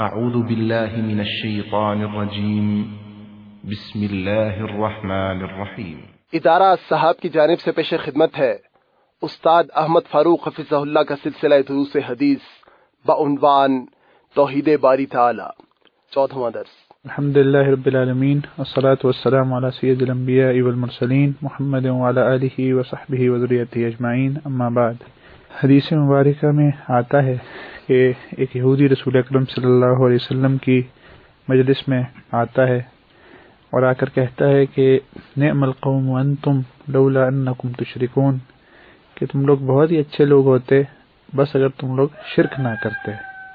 اعوذ باللہ من الشیطان الرجیم بسم اللہ الرحمن الرحیم۔ ادارہ صاحب کی جانب سے پیش خدمت ہے استاد احمد فاروق حفظہ اللہ کا سلسلہ دروس حدیث بعنوان توحید باری تعالی، 14واں درس۔ الحمدللہ رب العالمین والصلاة والسلام علی سید الانبیاء والمرسلین محمد وعلی آلہ وصحبہ وذریتہ اجمعین، اما بعد۔ حدیث مبارکہ میں آتا ہے کہ ایک یہودی رسول اکرم صلی اللہ علیہ وسلم کی مجلس میں آتا ہے اور آ کر کہتا ہے کہ نعم القوم وانتم لولا انکم تشرکون، کہ تم لوگ بہت ہی اچھے لوگ ہوتے بس اگر تم لوگ شرک نہ کرتے۔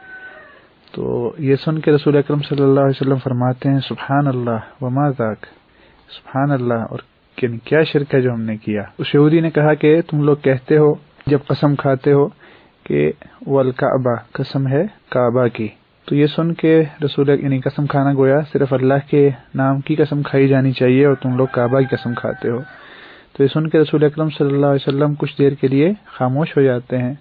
تو یہ سن کے رسول اکرم صلی اللہ علیہ وسلم فرماتے ہیں سبحان اللہ وما ذاک، سبحان اللہ، اور کیا شرک ہے جو ہم نے کیا۔ اس یہودی نے کہا کہ تم لوگ کہتے ہو جب قسم کھاتے ہو کہ والکعبہ، قسم ہے کعبہ کی۔ تو یہ سن کے رسول یعنی قسم کھانا گویا صرف اللہ کے نام کی قسم کھائی جانی چاہیے اور تم لوگ کعبہ کی قسم کھاتے ہو۔ تو یہ سن کے رسول اکرم صلی اللہ علیہ وسلم کچھ دیر کے لیے خاموش ہو جاتے ہیں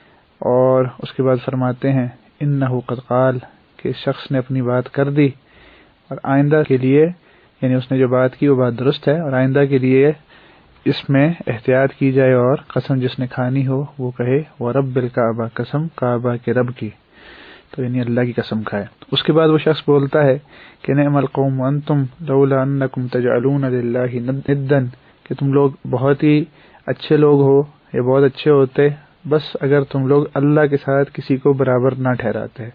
اور اس کے بعد فرماتے ہیں انہ قد قال، کہ اس شخص نے اپنی بات کر دی اور آئندہ کے لیے یعنی اس نے جو بات کی وہ بات درست ہے اور آئندہ کے لیے اس میں احتیاط کی جائے اور قسم جس نے کھانی ہو وہ کہے ورب الکعبہ، قسم کعبہ کے رب کی، تو یعنی اللہ کی قسم کھائے۔ اس کے بعد وہ شخص بولتا ہے کہ نعم القوم وانتم لولا انکم تجعلون للہ ندا، کہ تم لوگ بہت ہی اچھے لوگ ہو یا بہت اچھے ہوتے بس اگر تم لوگ اللہ کے ساتھ کسی کو برابر نہ ٹھہراتے۔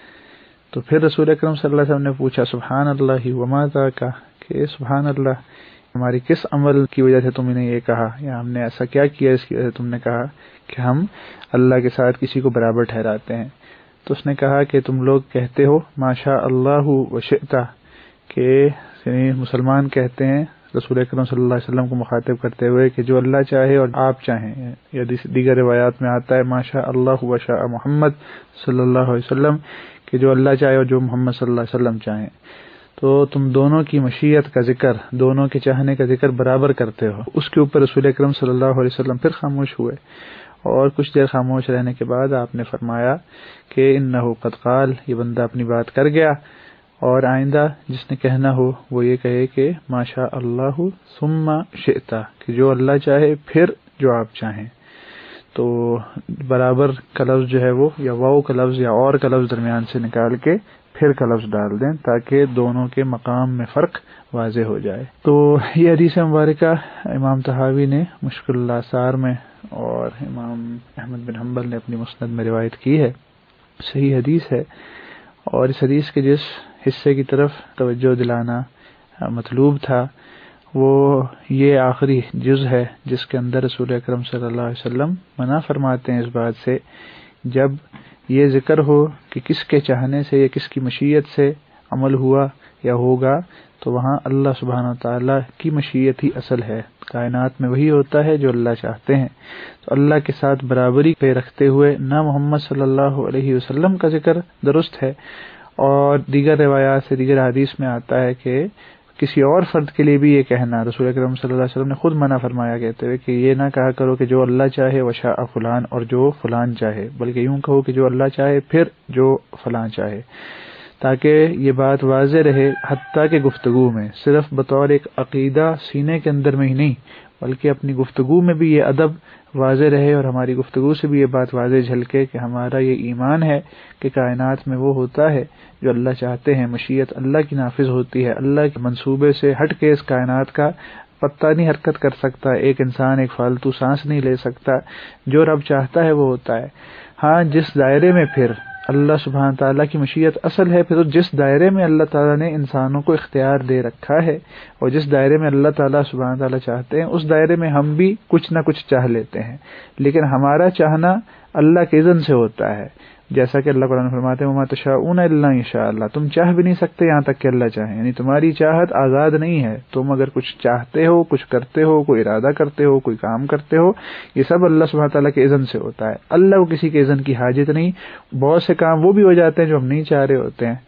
تو پھر رسول اکرم صلی اللہ علیہ وسلم نے پوچھا سبحان اللہ وما ذاک، کہ سبحان اللہ، ہماری کس عمل کی وجہ سے تم نے یہ کہا، یا ہم نے ایسا کیا کیا اس کی وجہ سے تم نے کہا کہ ہم اللہ کے ساتھ کسی کو برابر ٹھہراتے ہیں۔ تو اس نے کہا کہ تم لوگ کہتے ہو ما شاء اللہ وشئت، کہ یعنی مسلمان کہتے ہیں رسول اکرم صلی اللہ علیہ وسلم کو مخاطب کرتے ہوئے کہ جو اللہ چاہے اور آپ چاہیں، یا دیگر روایات میں آتا ہے ما شاء اللہ وشاء محمد صلی اللہ علیہ وسلم، کہ جو اللہ چاہے اور جو محمد صلی اللہ علیہ وسلم چاہیں۔ تو تم دونوں کی مشیت کا ذکر، دونوں کے چاہنے کا ذکر برابر کرتے ہو۔ اس کے اوپر رسول اکرم صلی اللہ علیہ وسلم پھر خاموش ہوئے اور کچھ دیر خاموش رہنے کے بعد آپ نے فرمایا کہ انہ قد قال، یہ بندہ اپنی بات کر گیا اور آئندہ جس نے کہنا ہو وہ یہ کہے کہ ما شاء اللہ ثم شئت، کہ جو اللہ چاہے پھر جو آپ چاہیں۔ تو برابر کا لفظ جو ہے وہ یا واو کا لفظ یا اور کا لفظ درمیان سے نکال کے پھر کا لفظ ڈال دیں تاکہ دونوں کے مقام میں فرق واضح ہو جائے۔ تو یہ حدیث مبارکہ امام طحاوی نے مشکل الآثار میں اور امام احمد بن حنبل نے اپنی مسند میں روایت کی ہے، صحیح حدیث ہے۔ اور اس حدیث کے جس حصے کی طرف توجہ دلانا مطلوب تھا وہ یہ آخری جز ہے جس کے اندر رسول اکرم صلی اللہ علیہ وسلم منع فرماتے ہیں اس بات سے جب یہ ذکر ہو کہ کس کے چاہنے سے یا کس کی مشیت سے عمل ہوا یا ہوگا، تو وہاں اللہ سبحانہ وتعالیٰ کی مشیت ہی اصل ہے۔ کائنات میں وہی ہوتا ہے جو اللہ چاہتے ہیں، تو اللہ کے ساتھ برابری پہ رکھتے ہوئے نہ محمد صلی اللہ علیہ وسلم کا ذکر درست ہے، اور دیگر روایات سے دیگر حدیث میں آتا ہے کہ کسی اور فرد کے لیے بھی یہ کہنا، رسول اکرم صلی اللہ علیہ وسلم نے خود منع فرمایا کہتے ہوئے کہ یہ نہ کہا کرو کہ جو اللہ چاہے وشاء فلان اور جو فلان چاہے، بلکہ یوں کہو کہ جو اللہ چاہے پھر جو فلان چاہے، تاکہ یہ بات واضح رہے حتیٰ کہ گفتگو میں صرف بطور ایک عقیدہ سینے کے اندر میں ہی نہیں بلکہ اپنی گفتگو میں بھی یہ ادب واضح رہے اور ہماری گفتگو سے بھی یہ بات واضح جھلکے کہ ہمارا یہ ایمان ہے کہ کائنات میں وہ ہوتا ہے جو اللہ چاہتے ہیں، مشیت اللہ کی نافذ ہوتی ہے، اللہ کے منصوبے سے ہٹ کے اس کائنات کا پتہ نہیں حرکت کر سکتا، ایک انسان ایک فالتو سانس نہیں لے سکتا، جو رب چاہتا ہے وہ ہوتا ہے۔ ہاں جس دائرے میں پھر اللہ سبحانہ تعالیٰ کی مشیت اصل ہے، پھر جس دائرے میں اللہ تعالیٰ نے انسانوں کو اختیار دے رکھا ہے اور جس دائرے میں اللہ تعالیٰ سبحانہ تعالیٰ چاہتے ہیں اس دائرے میں ہم بھی کچھ نہ کچھ چاہ لیتے ہیں، لیکن ہمارا چاہنا اللہ کے اذن سے ہوتا ہے، جیسا کہ اللہ قرآن فرماتے ہیں وما تشاءون الا ان شاء اللہ، تم چاہ بھی نہیں سکتے یہاں تک کہ اللہ چاہے، یعنی تمہاری چاہت آزاد نہیں ہے، تم اگر کچھ چاہتے ہو، کچھ کرتے ہو، کوئی ارادہ کرتے ہو، کوئی کام کرتے ہو، یہ سب اللہ سبحانہ تعالیٰ کے اذن سے ہوتا ہے۔ اللہ کو کسی کے اذن کی حاجت نہیں، بہت سے کام وہ بھی ہو جاتے ہیں جو ہم نہیں چاہ رہے ہوتے ہیں،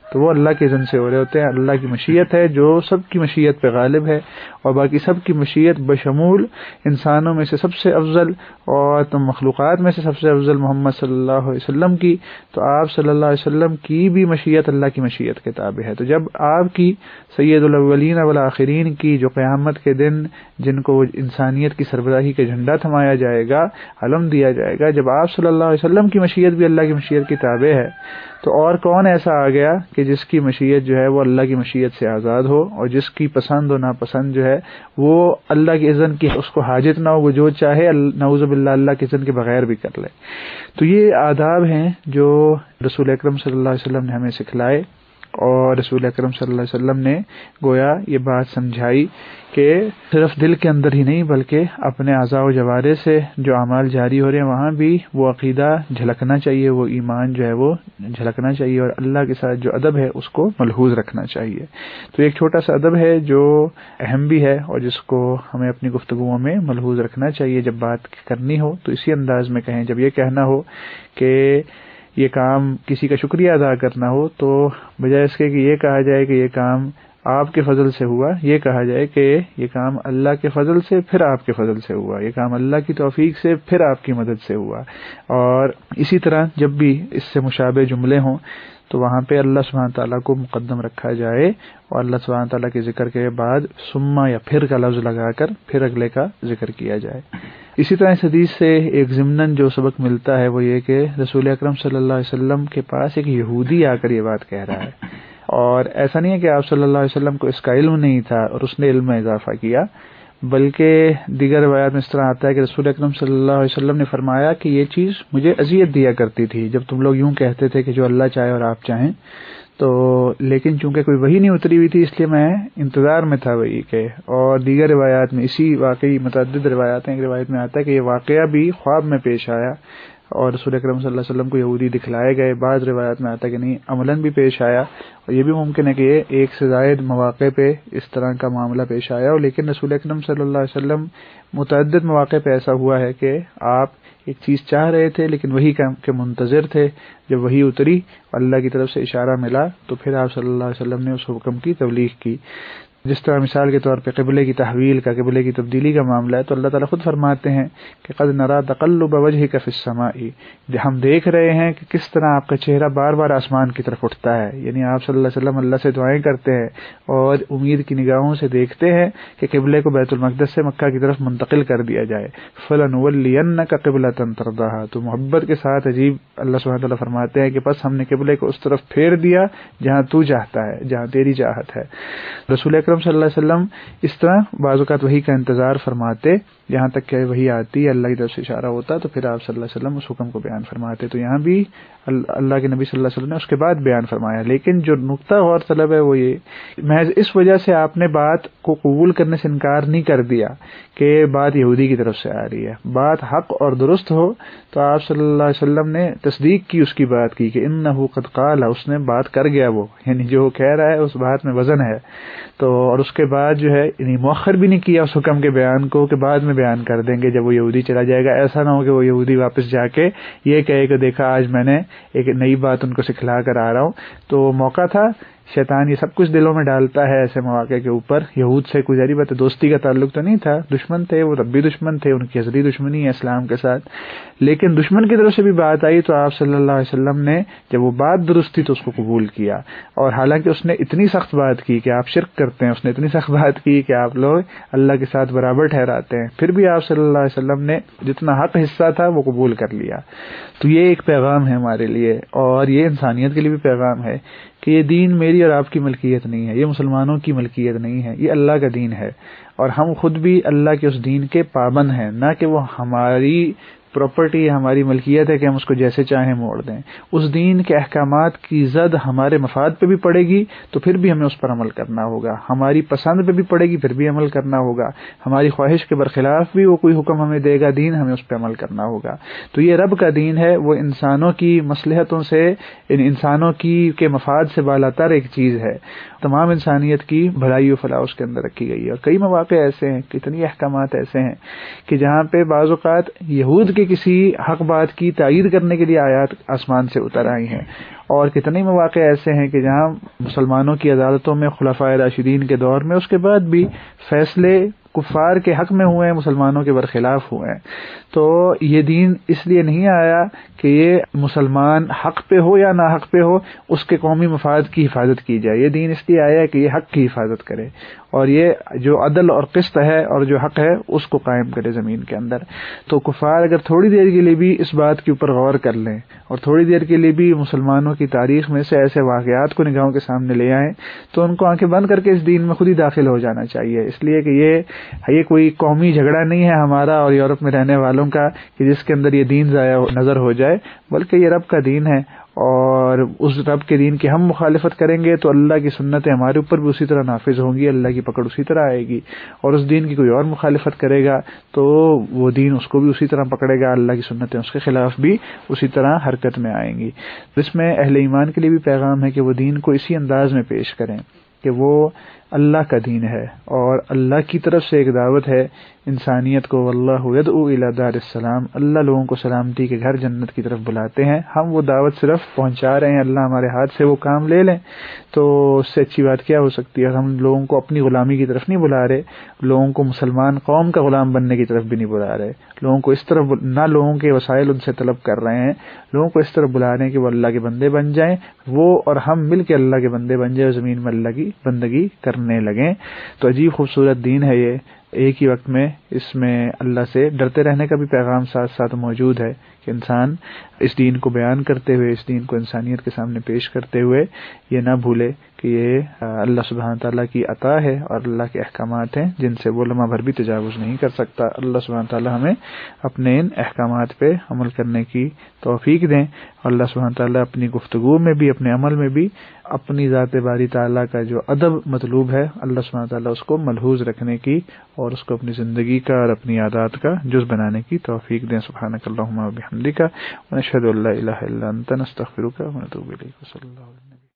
تو وہ اللہ کے اذن سے ہو رہے ہوتے ہیں. اللہ کی مشیت ہے جو سب کی مشیت پہ غالب ہے، اور باقی سب کی مشیت بشمول انسانوں میں سے سب سے افضل اور مخلوقات میں سے سب سے افضل محمد صلی اللہ علیہ وسلم کی. تو آپ صلی اللہ علیہ وسلم کی بھی مشیت اللہ کی مشیت کے تابع ہے. تو جب آپ کی سید الاولین والآخرین کی جو قیامت کے دن جن کو انسانیت کی سربراہی کا جھنڈا تھمایا جائے گا، علم دیا جائے گا، جب آپ صلی اللہ علیہ وسلم کی مشیت بھی اللہ کی مشیت کی تابع ہے، تو اور کون ایسا آ گیا کہ جس کی مشیت جو ہے وہ اللہ کی مشیت سے آزاد ہو، اور جس کی پسند و ناپسند جو ہے وہ اللہ کے اذن کی اس کو حاجت نہ ہو، وہ جو چاہے نعوذ باللہ اللہ کے اذن کے بغیر بھی کر لے. تو یہ آداب ہیں جو رسول اکرم صلی اللہ علیہ وسلم نے ہمیں سکھلائے، اور رسول اکرم صلی اللہ علیہ وسلم نے گویا یہ بات سمجھائی کہ صرف دل کے اندر ہی نہیں بلکہ اپنے اعضاء و جوارح سے جو اعمال جاری ہو رہے ہیں وہاں بھی وہ عقیدہ جھلکنا چاہیے، وہ ایمان جو ہے وہ جھلکنا چاہیے، اور اللہ کے ساتھ جو ادب ہے اس کو ملحوظ رکھنا چاہیے. تو ایک چھوٹا سا ادب ہے جو اہم بھی ہے اور جس کو ہمیں اپنی گفتگوؤں میں ملحوظ رکھنا چاہیے. جب بات کرنی ہو تو اسی انداز میں کہیں. جب یہ کہنا ہو کہ یہ کام کسی کا شکریہ ادا کرنا ہو تو بجائے اس کے کہ یہ کہا جائے کہ یہ کام آپ کے فضل سے ہوا، یہ کہا جائے کہ یہ کام اللہ کے فضل سے پھر آپ کے فضل سے ہوا، یہ کام اللہ کی توفیق سے پھر آپ کی مدد سے ہوا. اور اسی طرح جب بھی اس سے مشابہ جملے ہوں تو وہاں پہ اللہ سبحانہ تعالیٰ کو مقدم رکھا جائے، اور اللہ سبحانہ تعالیٰ کے ذکر کے بعد ثم یا پھر کا لفظ لگا کر پھر اگلے کا ذکر کیا جائے. اسی طرح اس حدیث سے ایک ضمناً جو سبق ملتا ہے وہ یہ کہ رسول اکرم صلی اللہ علیہ وسلم کے پاس ایک یہودی آ کر یہ بات کہہ رہا ہے، اور ایسا نہیں ہے کہ آپ صلی اللہ علیہ وسلم کو اس کا علم نہیں تھا اور اس نے علم میں اضافہ کیا، بلکہ دیگر روایات میں اس طرح آتا ہے کہ رسول اکرم صلی اللہ علیہ وسلم نے فرمایا کہ یہ چیز مجھے اذیت دیا کرتی تھی جب تم لوگ یوں کہتے تھے کہ جو اللہ چاہے اور آپ چاہیں، تو لیکن چونکہ کوئی وحی نہیں اتری ہوئی تھی اس لیے میں انتظار میں تھا وحی کے. اور دیگر روایات میں اسی واقعی متعدد روایات ہیں، ایک روایت میں آتا ہے کہ یہ واقعہ بھی خواب میں پیش آیا اور رسول اکرم صلی اللہ علیہ وسلم کو یہودی دکھلائے گئے. بعض روایات میں آتا ہے کہ نہیں، عملاً بھی پیش آیا، اور یہ بھی ممکن ہے کہ یہ ایک سے زائد مواقع پہ اس طرح کا معاملہ پیش آیا ہو، لیکن رسول اکرم صلی اللہ علیہ وسلم متعدد مواقع پہ ایسا ہوا ہے کہ آپ ایک چیز چاہ رہے تھے لیکن وہی کے منتظر تھے. جب وہی اتری اللہ کی طرف سے اشارہ ملا تو پھر آپ صلی اللہ علیہ وسلم نے اس حکم کی تبلیغ کی. جس طرح مثال کے طور پہ قبلے کی تحویل کا، قبلے کی تبدیلی کا معاملہ ہے، تو اللہ تعالیٰ خود فرماتے ہیں کہ قد نرا تقلب وجهك فی السماء، ہم دیکھ رہے ہیں کہ کس طرح آپ کا چہرہ بار بار آسمان کی طرف اٹھتا ہے. یعنی آپ صلی اللہ علیہ وسلم اللہ سے دعائیں کرتے ہیں اور امید کی نگاہوں سے دیکھتے ہیں کہ قبلے کو بیت المقدس سے مکہ کی طرف منتقل کر دیا جائے. فلنولینک قبلۃ ترضاها، تو محبت کے ساتھ عجیب اللہ سبحانہ تعالیٰ فرماتے ہیں کہ بس ہم نے قبلے کو اس طرف پھیر دیا جہاں تو چاہتا ہے، جہاں تیری چاہت ہے. رسول اکرم صلی اللہ علیہ وسلم اس طرح بعض اوقات وحی کا انتظار فرماتے یہاں تک کہ وحی آتی، اللہ کی طرف سے اشارہ ہوتا تو پھر آپ صلی اللہ علیہ وسلم اس حکم کو بیان فرماتے. تو یہاں بھی اللہ کے نبی صلی اللہ علیہ وسلم نے اس کے بعد بیان فرمایا. لیکن جو نقطہ غور طلب ہے وہ یہ، محض اس وجہ سے آپ نے بات کو قبول کرنے سے انکار نہیں کر دیا کہ بات یہودی کی طرف سے آ رہی ہے. بات حق اور درست ہو تو آپ صلی اللہ علیہ وسلم نے تصدیق کی، اس کی بات کی کہ انہ قد قال، اس نے بات کر گیا، وہ یعنی جو کہہ رہا ہے اس بات میں وزن ہے. تو اور اس کے بعد جو ہے یعنی مؤخر بھی نہیں کیا اس حکم کے بیان کو کہ بعد میں بیان کر دیں گے جب وہ یہودی چلا جائے گا. ایسا نہ ہو کہ وہ یہودی واپس جا کے یہ کہے کہ دیکھا آج میں نے ایک نئی بات ان کو سکھلا کر آ رہا ہوں. تو موقع تھا، شیطان یہ سب کچھ دلوں میں ڈالتا ہے ایسے مواقع کے اوپر. یہود سے کوئی ظاہری بات ہے دوستی کا تعلق تو نہیں تھا، دشمن تھے وہ، تب بھی دشمن تھے، ان کی ازلی دشمنی ہے اسلام کے ساتھ. لیکن دشمن کی طرف سے بھی بات آئی تو آپ صلی اللہ علیہ وسلم نے جب وہ بات درست تھی تو اس کو قبول کیا. اور حالانکہ اس نے اتنی سخت بات کی کہ آپ شرک کرتے ہیں، اس نے اتنی سخت بات کی کہ آپ لوگ اللہ کے ساتھ برابر ٹھہراتے ہیں، پھر بھی آپ صلی اللہ علیہ وسلم نے جتنا حق حصہ تھا وہ قبول کر لیا. تو یہ ایک پیغام ہے ہمارے لیے، اور یہ انسانیت کے لیے بھی پیغام ہے کہ یہ دین میری اور آپ کی ملکیت نہیں ہے، یہ مسلمانوں کی ملکیت نہیں ہے، یہ اللہ کا دین ہے. اور ہم خود بھی اللہ کے اس دین کے پابند ہیں، نہ کہ وہ ہماری پراپرٹی ہے، ہماری ملکیت ہے کہ ہم اس کو جیسے چاہیں موڑ دیں. اس دین کے احکامات کی زد ہمارے مفاد پہ بھی پڑے گی تو پھر بھی ہمیں اس پر عمل کرنا ہوگا، ہماری پسند پہ بھی پڑے گی پھر بھی عمل کرنا ہوگا، ہماری خواہش کے برخلاف بھی وہ کوئی حکم ہمیں دے گا دین، ہمیں اس پہ عمل کرنا ہوگا. تو یہ رب کا دین ہے، وہ انسانوں کی مصلحتوں سے، انسانوں کی کے مفاد سے بالاتر ایک چیز ہے. تمام انسانیت کی بھلائی و فلاح اس کے اندر رکھی گئی ہے. اور کئی مواقع ایسے ہیں، کتنی احکامات ایسے ہیں کہ جہاں پہ بعض اوقات یہود کے کسی حق بات کی تائید کرنے کے لیے آیات آسمان سے اتر آئی ہیں، اور کتنے مواقع ایسے ہیں کہ جہاں مسلمانوں کی عدالتوں میں خلفائے راشدین کے دور میں اس کے بعد بھی فیصلے کفار کے حق میں ہوئے ہیں، مسلمانوں کے برخلاف ہوئے ہیں. تو یہ دین اس لیے نہیں آیا کہ یہ مسلمان حق پہ ہو یا نہ حق پہ ہو اس کے قومی مفاد کی حفاظت کی جائے. یہ دین اس لیے آیا ہے کہ یہ حق کی حفاظت کرے اور یہ جو عدل اور قسط ہے اور جو حق ہے اس کو قائم کرے زمین کے اندر. تو کفار اگر تھوڑی دیر کے لیے بھی اس بات کے اوپر غور کر لیں اور تھوڑی دیر کے لیے بھی مسلمانوں کی تاریخ میں سے ایسے واقعات کو نگاہوں کے سامنے لے آئیں تو ان کو آنکھیں بند کر کے اس دین میں خود ہی داخل ہو جانا چاہیے. اس لیے کہ یہ کوئی قومی جھگڑا نہیں ہے ہمارا اور یورپ میں رہنے والوں کا کہ جس کے اندر یہ دین ضائع نظر ہو جائے، بلکہ یہ رب کا دین ہے اور اس رب کے دین کی ہم مخالفت کریں گے تو اللہ کی سنتیں ہمارے اوپر بھی اسی طرح نافذ ہوں گی، اللہ کی پکڑ اسی طرح آئے گی. اور اس دین کی کوئی اور مخالفت کرے گا تو وہ دین اس کو بھی اسی طرح پکڑے گا، اللہ کی سنتیں اس کے خلاف بھی اسی طرح حرکت میں آئیں گی. اس میں اہل ایمان کے لیے بھی پیغام ہے کہ وہ دین کو اسی انداز میں پیش کریں کہ وہ اللہ کا دین ہے اور اللہ کی طرف سے ایک دعوت ہے انسانیت کو. واللہ یدعو الی دار السلام، اللہ لوگوں کو سلامتی کے گھر جنت کی طرف بلاتے ہیں. ہم وہ دعوت صرف پہنچا رہے ہیں، اللہ ہمارے ہاتھ سے وہ کام لے لیں تو اس سے اچھی بات کیا ہو سکتی ہے. ہم لوگوں کو اپنی غلامی کی طرف نہیں بلا رہے، لوگوں کو مسلمان قوم کا غلام بننے کی طرف بھی نہیں بلا رہے، لوگوں کو اس طرف نہ لوگوں کے وسائل ان سے طلب کر رہے ہیں، لوگوں کو اس طرف بلا رہے ہیں کہ وہ اللہ کے بندے بن جائیں، وہ اور ہم مل کے اللہ کے بندے بن جائیں، زمین میں اللہ کی بندگی کرنے لگیں. تو عجیب خوبصورت دین ہے یہ. ایک ہی وقت میں اس میں اللہ سے ڈرتے رہنے کا بھی پیغام ساتھ ساتھ موجود ہے کہ انسان اس دین کو بیان کرتے ہوئے، اس دین کو انسانیت کے سامنے پیش کرتے ہوئے یہ نہ بھولے کہ یہ اللہ سبحانہ تعالیٰ کی عطا ہے اور اللہ کے احکامات ہیں جن سے وہ لمحہ بھر بھی تجاوز نہیں کر سکتا. اللہ سبحانہ تعالیٰ ہمیں اپنے ان احکامات پہ عمل کرنے کی توفیق دیں. اللہ سبحانہ تعالیٰ اپنی گفتگو میں بھی، اپنے عمل میں بھی اپنی ذات باری تعالیٰ کا جو ادب مطلوب ہے اللہ سبحانہ تعالیٰ اس کو ملحوظ رکھنے کی اور اس کو اپنی زندگی کا اور اپنی عادات کا جز بنانے کی توفیق دیں. سبحانک اللہم و بحمدک ونشہد ان لا الہ الا انت نستغفرک ونتوب الیک. صلی اللہ علیہ وسلم.